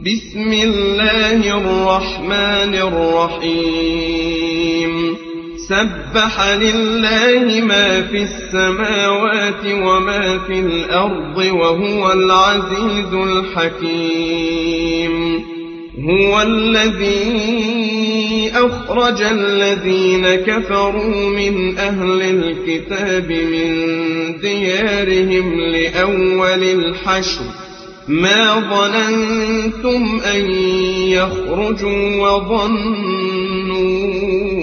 بسم الله الرحمن الرحيم سبح لله ما في السماوات وما في الأرض وهو العزيز الحكيم هو الذي أخرج الذين كفروا من أهل الكتاب من ديارهم لأول الحشر ما ظننتم أن يخرجوا وظنوا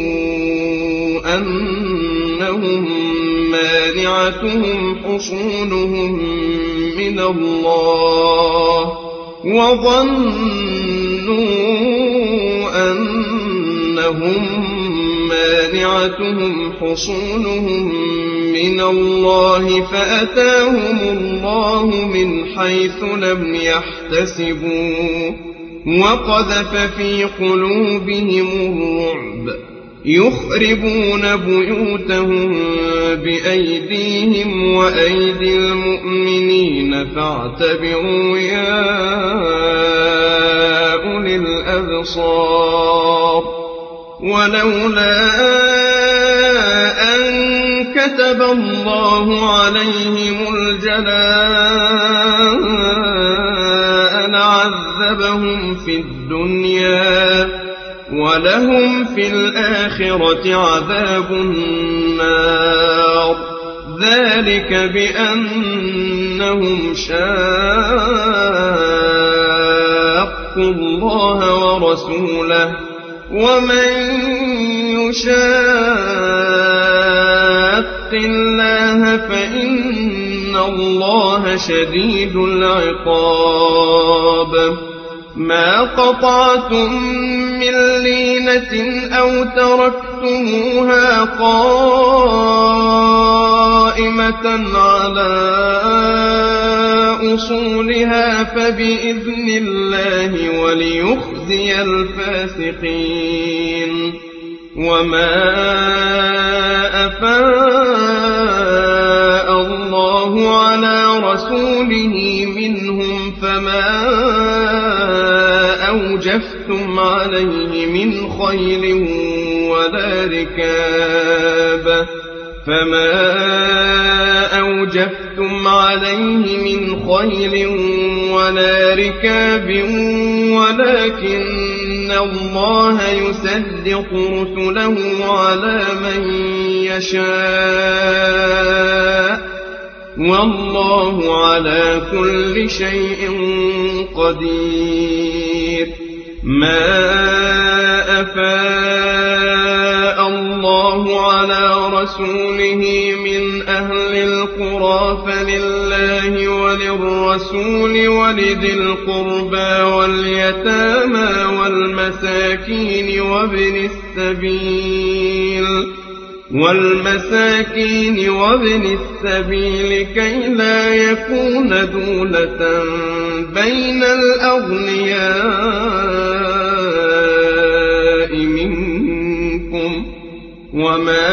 أنهم مانعتهم حصونهم من الله فأتاهم الله من حيث لم يحتسبوا وقذف في قلوبهم الرعب يخربون بيوتهم بأيديهم وأيدي المؤمنين فاعتبروا يا أولي الأبصار ولولا أن كتب الله عليهم الجلاء لعذبهم في الدنيا ولهم في الآخرة عذاب النار ذلك بأنهم شاقوا الله ورسوله ومن يشاق الله فإن الله شديد العقاب ما قطعتم من لينة أو تركتموها قائمة على أصولها فبإذن الله وليخزي الفاسقين وما أفاء الله على رسوله منهم فما أوجفتم عليه من خيل ولا ركاب ولكن الله يسلط رسله على من يشاء والله على كل شيء قدير ما أفاء الله على رسوله من أهل القرى فلله وللرسول ولذي القربى واليتامى والمساكين وابن السبيل كي لا يكون دولة بين الأغنياء منكم وما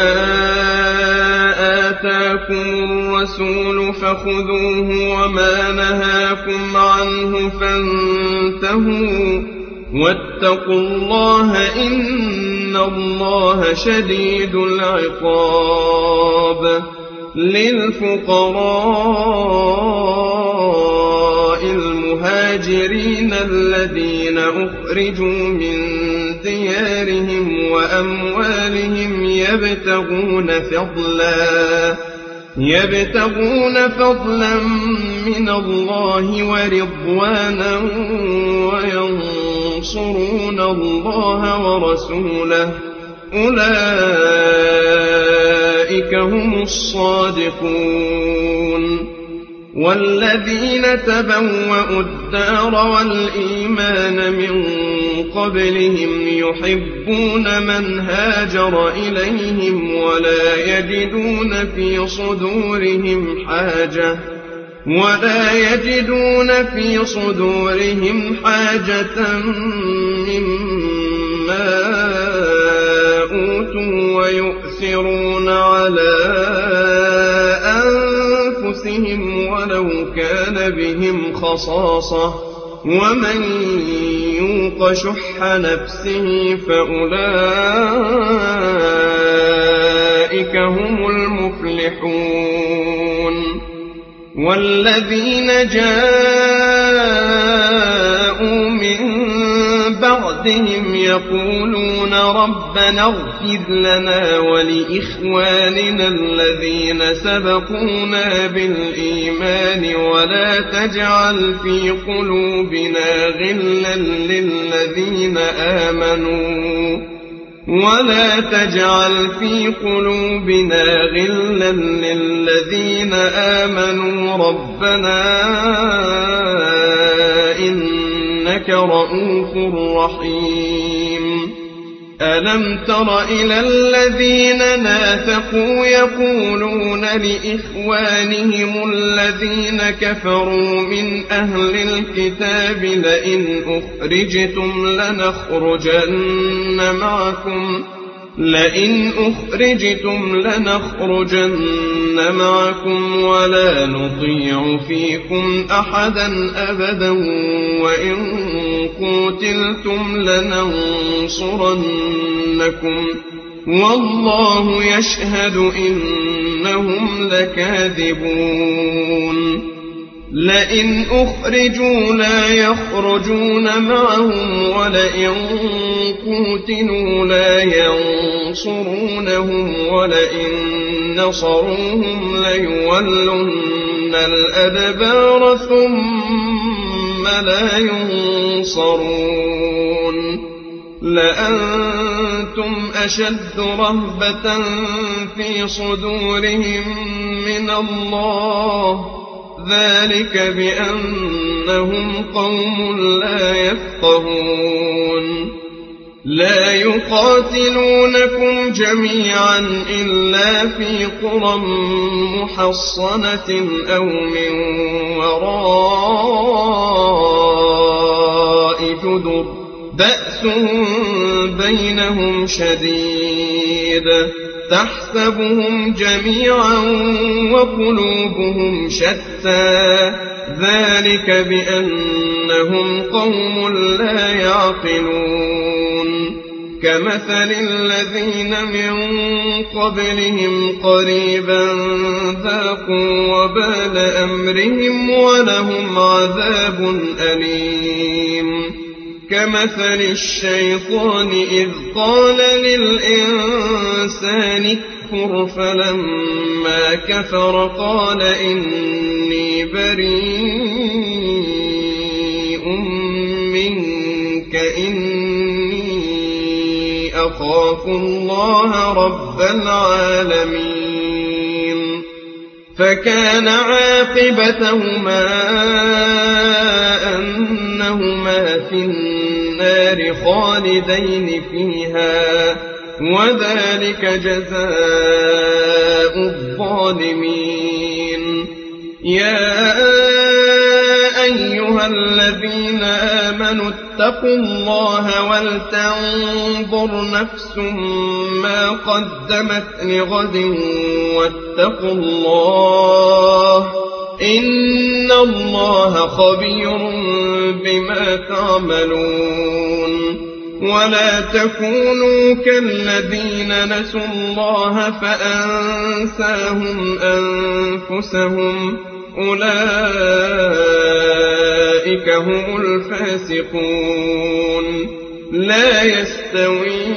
آتاكم الرسول فخذوه وما نهاكم عنه فانتهوا واتقوا الله إن الله شديد العقاب للفقراء المهاجرين الذين أخرجوا من ديارهم وأموالهم يبتغون فضلا من الله ورضوانا وينصرون الله ورسوله أولئك هم الصادقون والذين تبوأوا الدار والإيمان من قبلهم يحبون من هاجر إليهم ولا يجدون في صدورهم حاجة مما أوتوا ويؤثرون على أنفسهم ولو كان بهم خصاصة ومن يوق شح نفسه فأولئك هم المفلحون والذين جاءوا من بعدهم يقولون ربنا اغفر لنا ولإخواننا الذين سبقونا بالإيمان ولا تجعل في قلوبنا غلا للذين آمنوا ربنا إنك رؤوف رحيم ألم تر إلى الذين نافقوا يقولون لإخوانهم الذين كفروا من أهل الكتاب لئن أخرجتم لنخرجن معكم ولا نطيع فيكم أحدا أبدا وإن قتلتم لننصرنكم والله يشهد إنهم لكاذبون لئن أخرجوا لا يخرجون معهم ولئن قوتلوا لا ينصرونهم ولئن نصروهم ليولن الأدبار ثم لا ينصرون لأنتم أشد رهبة في صدورهم من الله ذلك بأنهم قوم لا يفقهون لا يقاتلونكم جميعا إلا في قرى محصنة أو من وراء جدر بأسهم بينهم شديد تحسبهم جميعا وقلوبهم شتى ذلك بأنهم قوم لا يعقلون كمثل الذين من قبلهم قريبا ذاقوا وبال أمرهم ولهم عذاب أليم كمثل الشيطان إذ قال للإنسان اكفر فلما كفر قال إني بريء منك إني أخاف الله رب العالمين فكان عاقبتهما أنهما في النار خالدين فيها وذلك جزاء الظالمين يا أيها الذين آمنوا اتقوا الله ولتنظر نفس ما قدمت لغد واتقوا الله إن الله خبير بما تعملون ولا تكونوا كالذين نسوا الله فأنساهم أنفسهم أولئك هم الفاسقون لا يستوي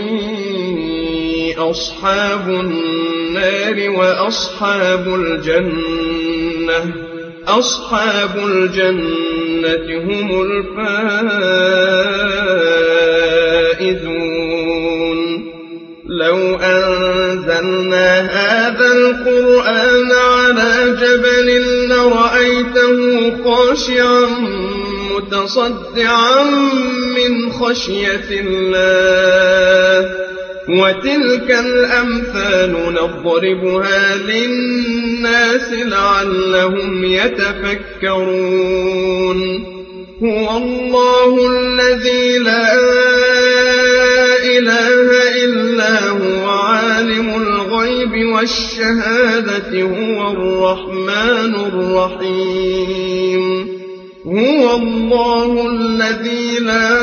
أصحاب النار وأصحاب الجنة أصحاب الجنة هم الفائزون لو أنزلنا هذا القرآن على جبل لرأيته خاشعا متصدعا من خشية الله وتلك الأمثال نضربها للناس لعلهم يتفكرون هو الله الذي لا إله إلا هو عالم الغيب والشهادة هو الرحمن الرحيم هو الله الذي لا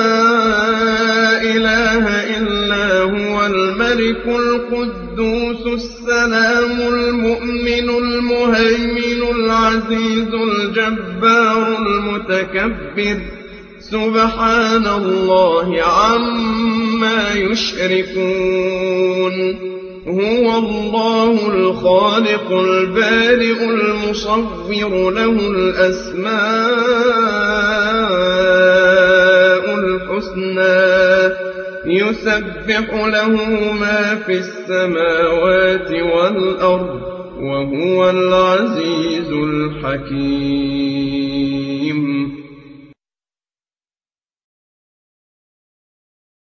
إله إلا هو الملك القدوس السلام المؤمن المهيمن العزيز الجبار المتكبر سبحان الله عما يشركون هو الله الخالق البارئ المصور له الأسماء الحسنى يسبح له ما في السماوات والأرض وهو العزيز الحكيم